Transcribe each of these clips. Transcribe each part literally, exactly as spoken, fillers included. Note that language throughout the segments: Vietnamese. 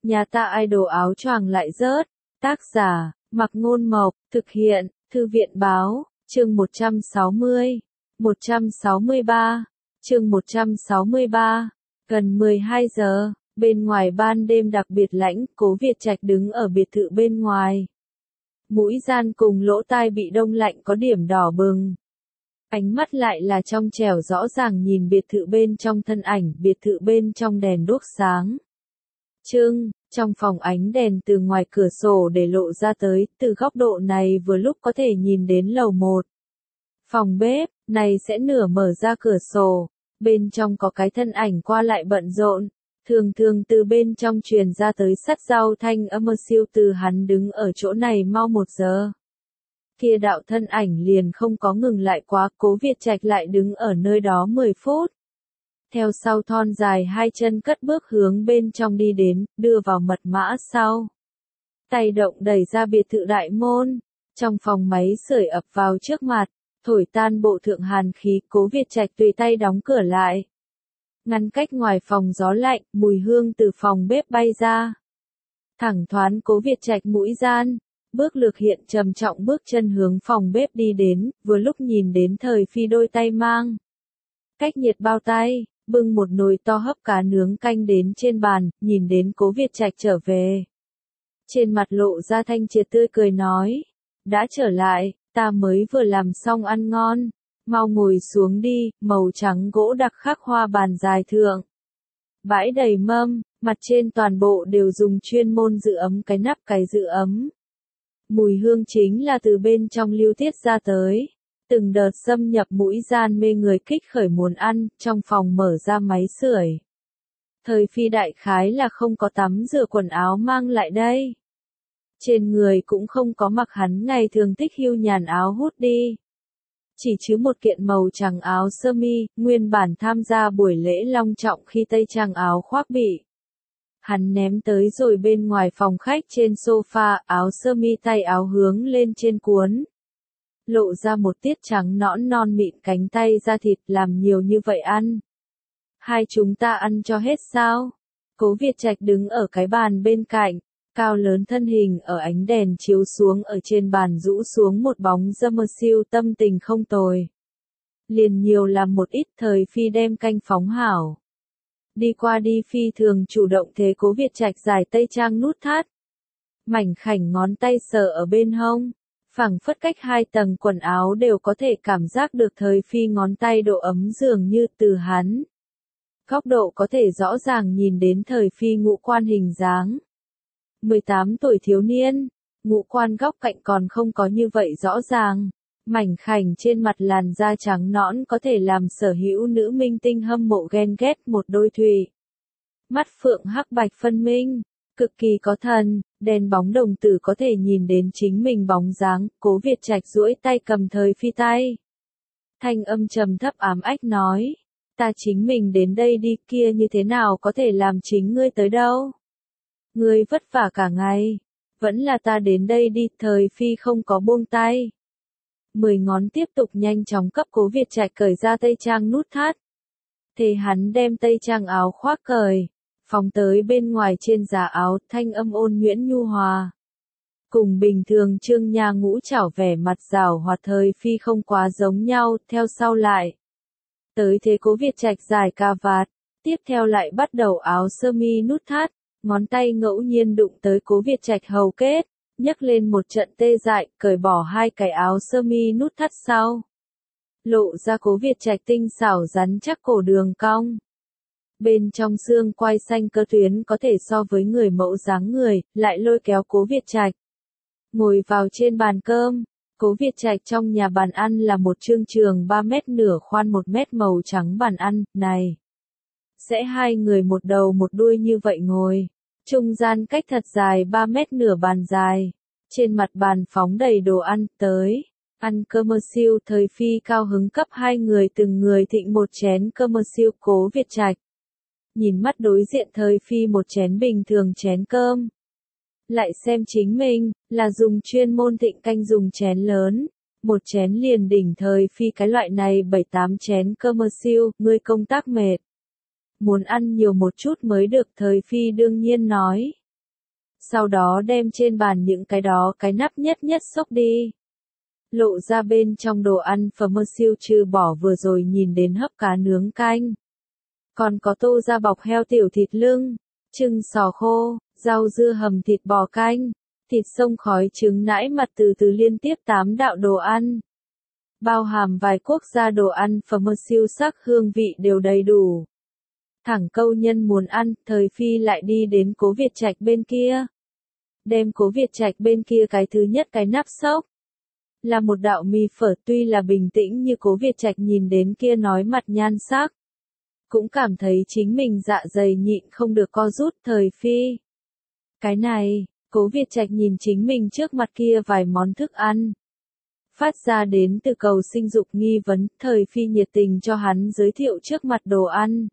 Nhà ta idol áo choàng lại rớt. Tác giả, Mặc Ngôn Mộc, thực hiện, Thư viện Báo, chương một trăm sáu mươi, một trăm sáu mươi ba, chương một trăm sáu mươi ba, gần mười hai giờ, bên ngoài ban đêm đặc biệt lãnh, Cố Việt Trạch đứng ở biệt thự bên ngoài. Mũi gian cùng lỗ tai bị đông lạnh có điểm đỏ bừng. Ánh mắt lại là trong trẻo rõ ràng nhìn biệt thự bên trong thân ảnh, biệt thự bên trong đèn đuốc sáng. Trưng, trong phòng ánh đèn từ ngoài cửa sổ để lộ ra tới, từ góc độ này vừa lúc có thể nhìn đến lầu một. Phòng bếp, này sẽ nửa mở ra cửa sổ, bên trong có cái thân ảnh qua lại bận rộn, thường thường từ bên trong truyền ra tới sắt rau thanh âm siêu từ hắn đứng ở chỗ này mau một giờ. Kia đạo thân ảnh liền không có ngừng lại quá, Cố Việt Trạch lại đứng ở nơi đó mười phút. Theo sau thon dài hai chân cất bước hướng bên trong đi đến, đưa vào mật mã sau. Tay động đẩy ra biệt thự đại môn, trong phòng máy sưởi ập vào trước mặt, thổi tan bộ thượng hàn khí, Cố Việt Trạch tùy tay đóng cửa lại. Ngăn cách ngoài phòng gió lạnh, mùi hương từ phòng bếp bay ra. Thẳng thoáng Cố Việt Trạch mũi gian, bước lược hiện trầm trọng bước chân hướng phòng bếp đi đến, vừa lúc nhìn đến Thời Phi đôi tay mang. Cách nhiệt bao tay, bưng một nồi to hấp cá nướng canh đến trên bàn, nhìn đến Cố Việt Trạch trở về. Trên mặt lộ ra thanh triệt tươi cười nói, đã trở lại, ta mới vừa làm xong ăn ngon, mau ngồi xuống đi, màu trắng gỗ đặc khắc hoa bàn dài thượng. Bãi đầy mâm, mặt trên toàn bộ đều dùng chuyên môn giữ ấm cái nắp cái giữ ấm. Mùi hương chính là từ bên trong lưu tiết ra tới. Từng đợt xâm nhập mũi gian mê người kích khởi muốn ăn, trong phòng mở ra máy sưởi. Thời Phi đại khái là không có tắm rửa quần áo mang lại đây. Trên người cũng không có mặc hắn ngày thường thích hưu nhàn áo hút đi. Chỉ chứ một kiện màu trắng áo sơ mi, nguyên bản tham gia buổi lễ long trọng khi tây trang áo khoác bị. Hắn ném tới rồi bên ngoài phòng khách trên sofa, áo sơ mi tay áo hướng lên trên cuốn. Lộ ra một tiết trắng nõn non mịn cánh tay da thịt, làm nhiều như vậy ăn. Hai chúng ta ăn cho hết sao? Cố Việt Trạch đứng ở cái bàn bên cạnh, cao lớn thân hình ở ánh đèn chiếu xuống ở trên bàn rũ xuống một bóng dâm siêu tâm tình không tồi. Liền nhiều làm một ít. Thời Phi đem canh phóng hảo. Đi qua đi phi thường chủ động thế Cố Việt Trạch giải tây trang nút thắt. Mảnh khảnh ngón tay sờ ở bên hông. Phẳng phất cách hai tầng quần áo đều có thể cảm giác được Thời Phi ngón tay độ ấm dường như từ hắn. Góc độ có thể rõ ràng nhìn đến Thời Phi ngũ quan hình dáng. mười tám tuổi thiếu niên, ngũ quan góc cạnh còn không có như vậy rõ ràng. Mảnh khảnh trên mặt làn da trắng nõn có thể làm sở hữu nữ minh tinh hâm mộ ghen ghét một đôi thùy. Mắt phượng hắc bạch phân minh. Cực kỳ có thần, đèn bóng đồng tử có thể nhìn đến chính mình bóng dáng, Cố Việt Trạch duỗi tay cầm Thời Phi tay. Thanh âm trầm thấp ám ách nói, ta chính mình đến đây đi, kia như thế nào có thể làm chính ngươi tới đâu. Ngươi vất vả cả ngày, vẫn là ta đến đây đi. Thời Phi không có buông tay. Mười ngón tiếp tục nhanh chóng cấp Cố Việt Trạch cởi ra tây trang nút thắt. Thế hắn đem tây trang áo khoác cởi. Phóng tới bên ngoài trên giá áo, thanh âm ôn nhuyễn nhu hòa. Cùng bình thường Trương Nha ngũ trảo vẻ mặt rảo hoạt. Thời Phi không quá giống nhau, theo sau lại. Tới thế Cố Việt Trạch giải cà vạt, tiếp theo lại bắt đầu áo sơ mi nút thắt, ngón tay ngẫu nhiên đụng tới Cố Việt Trạch hầu kết, nhấc lên một trận tê dại, cởi bỏ hai cái áo sơ mi nút thắt sau. Lộ ra Cố Việt Trạch tinh xảo rắn chắc cổ đường cong. Bên trong xương quai xanh cơ tuyến có thể so với người mẫu dáng người, lại lôi kéo Cố Việt Trạch. Ngồi vào trên bàn cơm, Cố Việt Trạch trong nhà bàn ăn là một chương trường ba mét nửa khoan một mét màu trắng bàn ăn, này. Sẽ hai người một đầu một đuôi như vậy ngồi, trung gian cách thật dài ba mét nửa bàn dài, trên mặt bàn phóng đầy đồ ăn, tới. Ăn cơm siêu. Thời Phi cao hứng cấp hai người từng người thịnh một chén cơm siêu. Cố Việt Trạch nhìn mắt đối diện Thời Phi một chén bình thường chén cơm. Lại xem chính mình, là dùng chuyên môn thịnh canh dùng chén lớn. Một chén liền đỉnh Thời Phi cái loại này bảy tám chén cơm siêu. Ngươi công tác mệt. Muốn ăn nhiều một chút mới được. Thời Phi đương nhiên nói. sau đó đem trên bàn những cái đó cái nắp nhất nhất xốc đi. Lộ ra bên trong đồ ăn phở siêu trừ bỏ vừa rồi nhìn đến hấp cá nướng canh. Còn có tô ra bọc heo tiểu thịt lưng, trưng sò khô, rau dưa hầm thịt bò canh, thịt sông khói trứng nãi mặt từ từ liên tiếp tám đạo đồ ăn. Bao hàm vài quốc gia đồ ăn phở siêu sắc hương vị đều đầy đủ. Thẳng câu nhân muốn ăn, Thời Phi lại đi đến Cố Việt Trạch bên kia. Đem Cố Việt Trạch bên kia cái thứ nhất cái nắp xốc. Là một đạo mì phở, tuy là bình tĩnh như Cố Việt Trạch nhìn đến kia nói mặt nhan sắc. Cũng cảm thấy chính mình dạ dày nhịn không được co rút. Thời Phi. Cái này, Cố Việt Trạch nhìn chính mình trước mặt kia vài món thức ăn. Phát ra đến từ cầu sinh dục nghi vấn, Thời Phi nhiệt tình cho hắn giới thiệu trước mặt đồ ăn.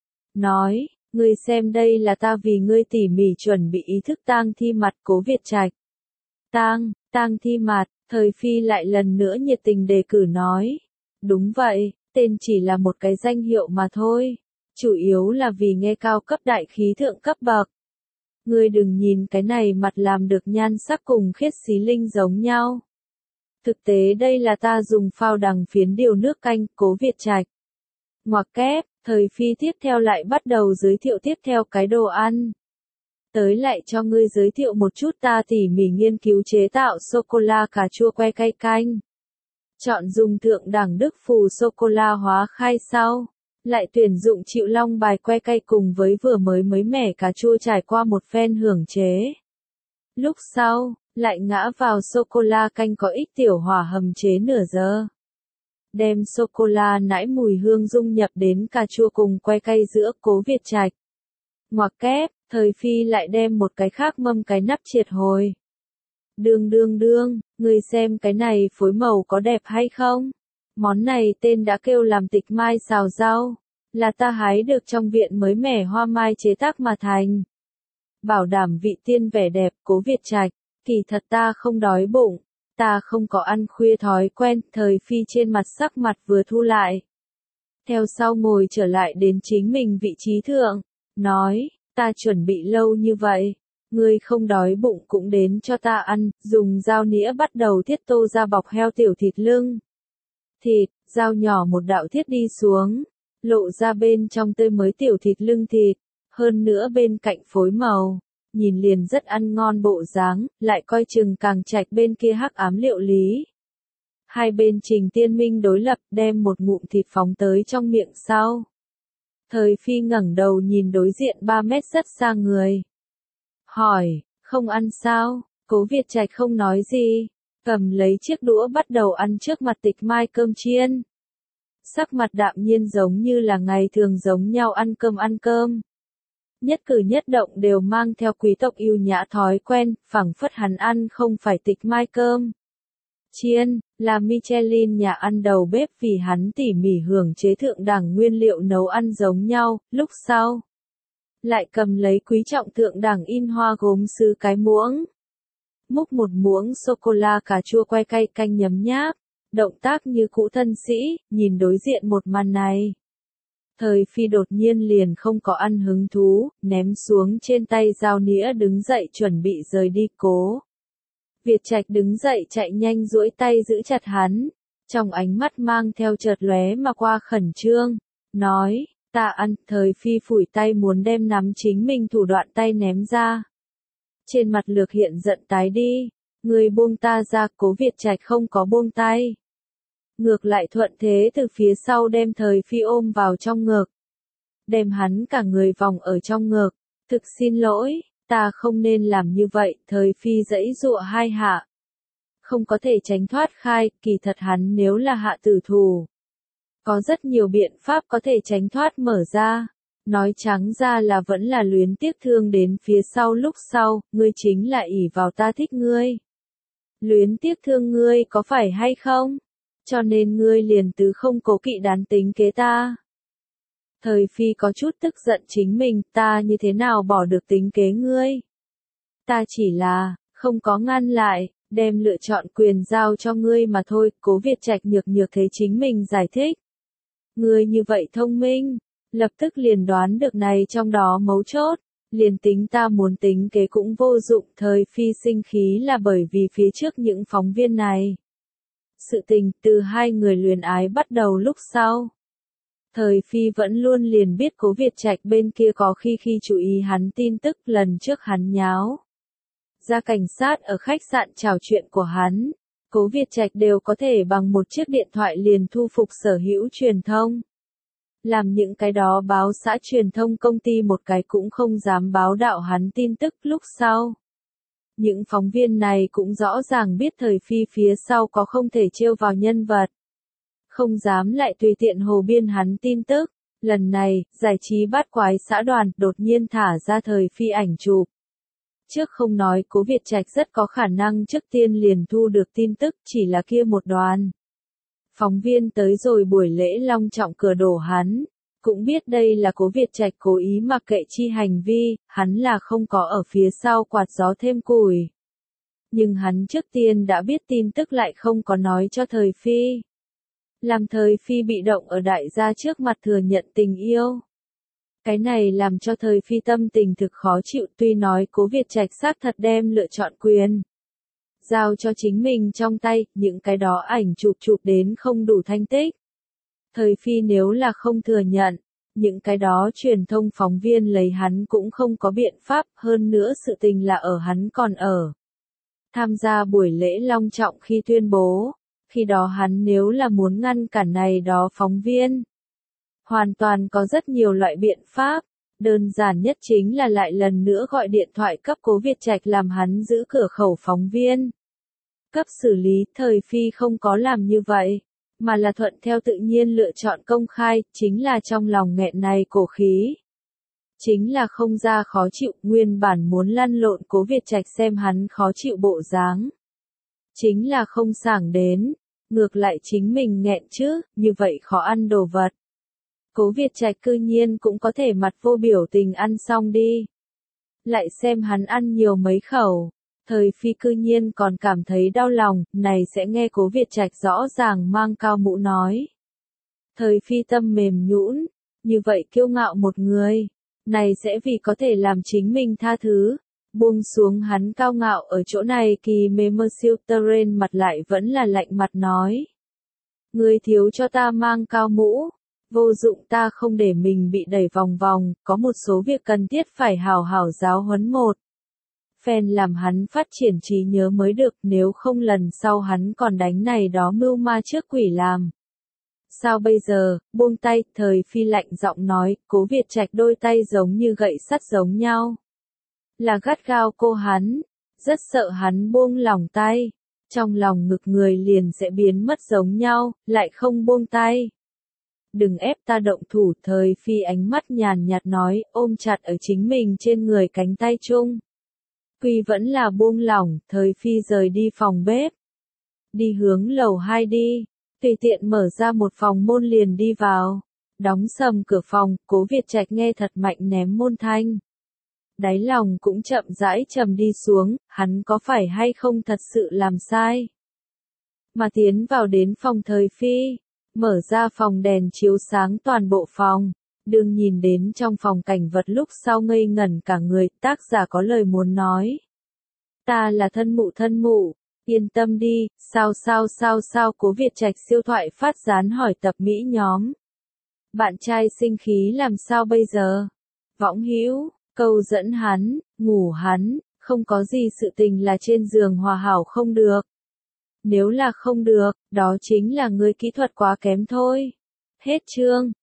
Nói, ngươi xem đây là ta vì ngươi tỉ mỉ chuẩn bị ý thức tang thi mặt. Cố Việt Trạch. Tang, tang thi mặt, Thời Phi lại lần nữa nhiệt tình đề cử nói. Đúng vậy, tên chỉ là một cái danh hiệu mà thôi. Chủ yếu là vì nghe cao cấp đại khí thượng cấp bậc. Ngươi đừng nhìn cái này mặt làm được nhan sắc cùng khiết xí linh giống nhau. Thực tế đây là ta dùng phao đằng phiến điều nước canh. Cố Việt Trạch. Ngoặc kép, Thời Phi tiếp theo lại bắt đầu giới thiệu tiếp theo cái đồ ăn. Tới lại cho ngươi giới thiệu một chút ta tỉ mỉ nghiên cứu chế tạo sô-cô-la cà chua que cay canh. Chọn dùng thượng đẳng Đức phù sô-cô-la hóa khai sau. Lại tuyển dụng chịu long bài que cay cùng với vừa mới mới mẻ cà chua trải qua một phen hưởng chế. Lúc sau, lại ngã vào sô-cô-la canh có ít tiểu hỏa hầm chế nửa giờ. Đem sô-cô-la nãi mùi hương dung nhập đến cà chua cùng que cay giữa. Cố Việt Trạch. Ngoặc kép, Thời Phi lại đem một cái khác mâm cái nắp triệt hồi. Đương đương đương, người xem cái này phối màu có đẹp hay không? Món này tên đã kêu làm tịch mai xào rau. Là ta hái được trong viện mới mẻ hoa mai chế tác mà thành. Bảo đảm vị tiên vẻ đẹp. Cố Việt Trạch. Kỳ thật ta không đói bụng. Ta không có ăn khuya thói quen. Thời Phi trên mặt sắc mặt vừa thu lại. Theo sau ngồi trở lại đến chính mình vị trí thượng. Nói, ta chuẩn bị lâu như vậy. Ngươi không đói bụng cũng đến cho ta ăn. Dùng dao nĩa bắt đầu thiết tô ra bọc heo tiểu thịt lưng. Thịt, dao nhỏ một đạo thiết đi xuống. Lộ ra bên trong tươi mới tiểu thịt lưng thịt. Hơn nữa bên cạnh phối màu. Nhìn liền rất ăn ngon bộ dáng, lại coi chừng càng Trạch bên kia hắc ám liệu lý. Hai bên trình tiên minh đối lập, đem một ngụm thịt phóng tới trong miệng sau. Thời Phi ngẩng đầu nhìn đối diện ba mét rất xa người. Hỏi, không ăn sao? Cố Việt Trạch không nói gì. Cầm lấy chiếc đũa bắt đầu ăn trước mặt tịch mai cơm chiên. Sắc mặt đạm nhiên giống như là ngày thường giống nhau ăn cơm ăn cơm. Nhất cử nhất động đều mang theo quý tộc yêu nhã thói quen, phảng phất hắn ăn không phải tịch mai cơm chiên, là Michelin nhà ăn đầu bếp vì hắn tỉ mỉ hưởng chế thượng đẳng nguyên liệu nấu ăn giống nhau. Lúc sau, lại cầm lấy quý trọng thượng đẳng in hoa gốm sứ cái muỗng. Múc một muỗng sô-cô-la cà chua que cay canh nhấm nháp, động tác như cũ thân sĩ. Nhìn đối diện một màn này, Thời Phi đột nhiên liền không có ăn hứng thú, ném xuống trên tay dao nĩa đứng dậy chuẩn bị rời đi. Cố Việt Trạch đứng dậy chạy nhanh duỗi tay giữ chặt hắn, trong ánh mắt mang theo chợt lóe mà qua khẩn trương, nói, ta ăn. Thời Phi phủi tay muốn đem nắm chính mình thủ đoạn tay ném ra. Trên mặt lược hiện giận tái đi, người buông ta ra. Cố Việt Trạch không có buông tay. Ngược lại thuận thế từ phía sau đem Thời Phi ôm vào trong ngực. Đem hắn cả người vòng ở trong ngực. Thực xin lỗi, ta không nên làm như vậy. Thời Phi giãy giụa hai hạ. Không có thể tránh thoát khai, kỳ thật hắn nếu là hạ tử thủ. Có rất nhiều biện pháp có thể tránh thoát mở ra. Nói trắng ra là vẫn là luyến tiếc thương đến phía sau. Lúc sau, ngươi chính là ỷ vào ta thích ngươi. Luyến tiếc thương ngươi có phải hay không? Cho nên ngươi liền tứ không cố kỵ đán tính kế ta. Thời Phi có chút tức giận chính mình, ta như thế nào bỏ được tính kế ngươi? Ta chỉ là, không có ngăn lại, đem lựa chọn quyền giao cho ngươi mà thôi. Cố Việt Trạch nhược nhược thấy chính mình giải thích. Ngươi như vậy thông minh, lập tức liền đoán được này trong đó mấu chốt. Liền tính ta muốn tính kế cũng vô dụng, thời phi sinh khí là bởi vì phía trước những phóng viên này. Sự tình từ hai người luyến ái bắt đầu lúc sau. Thời phi vẫn luôn liền biết Cố Việt Trạch bên kia có khi khi chú ý hắn tin tức, lần trước hắn nháo ra cảnh sát ở khách sạn trò chuyện của hắn, Cố Việt Trạch đều có thể bằng một chiếc điện thoại liền thu phục sở hữu truyền thông. Làm những cái đó báo xã truyền thông công ty một cái cũng không dám báo đạo hắn tin tức lúc sau. Những phóng viên này cũng rõ ràng biết thời phi phía sau có không thể trêu vào nhân vật. Không dám lại tùy tiện hồ biên hắn tin tức. Lần này, giải trí bát quái xã đoàn đột nhiên thả ra thời phi ảnh chụp. Trước không nói Cố Việt Trạch rất có khả năng trước tiên liền thu được tin tức, chỉ là kia một đoàn phóng viên tới rồi buổi lễ long trọng cửa đổ hắn, cũng biết đây là Cố Việt Trạch cố ý mặc kệ chi hành vi, hắn là không có ở phía sau quạt gió thêm củi. Nhưng hắn trước tiên đã biết tin tức lại không có nói cho thời phi. Làm thời phi bị động ở đại gia trước mặt thừa nhận tình yêu. Cái này làm cho thời phi tâm tình thực khó chịu, tuy nói Cố Việt Trạch xác thật đem lựa chọn quyền giao cho chính mình trong tay, những cái đó ảnh chụp chụp đến không đủ thanh tích. Thời phi nếu là không thừa nhận, những cái đó truyền thông phóng viên lấy hắn cũng không có biện pháp, hơn nữa sự tình là ở hắn còn ở. Tham gia buổi lễ long trọng khi tuyên bố, khi đó hắn nếu là muốn ngăn cản này đó phóng viên, hoàn toàn có rất nhiều loại biện pháp, đơn giản nhất chính là lại lần nữa gọi điện thoại cấp Cố Việt Trạch làm hắn giữ cửa khẩu phóng viên. Cấp xử lý, thời phi không có làm như vậy, mà là thuận theo tự nhiên lựa chọn công khai, chính là trong lòng nghẹn này cổ khí. Chính là không ra khó chịu, nguyên bản muốn lăn lộn Cố Việt Trạch xem hắn khó chịu bộ dáng. Chính là không sảng đến, ngược lại chính mình nghẹn chứ, như vậy khó ăn đồ vật. Cố Việt Trạch cư nhiên cũng có thể mặt vô biểu tình ăn xong đi. Lại xem hắn ăn nhiều mấy khẩu, thời phi cư nhiên còn cảm thấy đau lòng, này sẽ nghe Cố Việt Trạch rõ ràng mang cao mũ nói. Thời phi tâm mềm nhũn, như vậy kiêu ngạo một người, này sẽ vì có thể làm chính mình tha thứ, buông xuống hắn cao ngạo ở chỗ này kỳ mê mơ siêu terrain mặt lại vẫn là lạnh mặt nói. Người thiếu cho ta mang cao mũ. Vô dụng, ta không để mình bị đẩy vòng vòng, có một số việc cần thiết phải hào hào giáo huấn một phen làm hắn phát triển trí nhớ mới được, nếu không lần sau hắn còn đánh này đó mưu ma trước quỷ làm. Sao bây giờ, buông tay, thời phi lạnh giọng nói, Cố Việt Trạch đôi tay giống như gậy sắt giống nhau. Là gắt gao cô hắn, rất sợ hắn buông lỏng tay, trong lòng ngực người liền sẽ biến mất giống nhau, lại không buông tay. Đừng ép ta động thủ, thời phi ánh mắt nhàn nhạt nói, ôm chặt ở chính mình trên người cánh tay chung. Quy vẫn là buông lỏng, thời phi rời đi phòng bếp. Đi hướng lầu hai đi, tùy tiện mở ra một phòng môn liền đi vào. Đóng sầm cửa phòng, Cố Việt Trạch nghe thật mạnh ném môn thanh. Đáy lòng cũng chậm rãi trầm đi xuống, hắn có phải hay không thật sự làm sai. Mà tiến vào đến phòng thời phi. Mở ra phòng đèn chiếu sáng toàn bộ phòng, đương nhìn đến trong phòng cảnh vật lúc sau ngây ngẩn cả người, tác giả có lời muốn nói. Ta là thân mụ thân mụ, yên tâm đi, sao sao sao sao Cố Việt Trạch siêu thoại phát dán hỏi tập Mỹ nhóm. Bạn trai sinh khí làm sao bây giờ? Võng hữu, câu dẫn hắn, ngủ hắn, không có gì sự tình là trên giường hòa hảo không được. Nếu là không được, đó chính là người kỹ thuật quá kém thôi. Hết chương.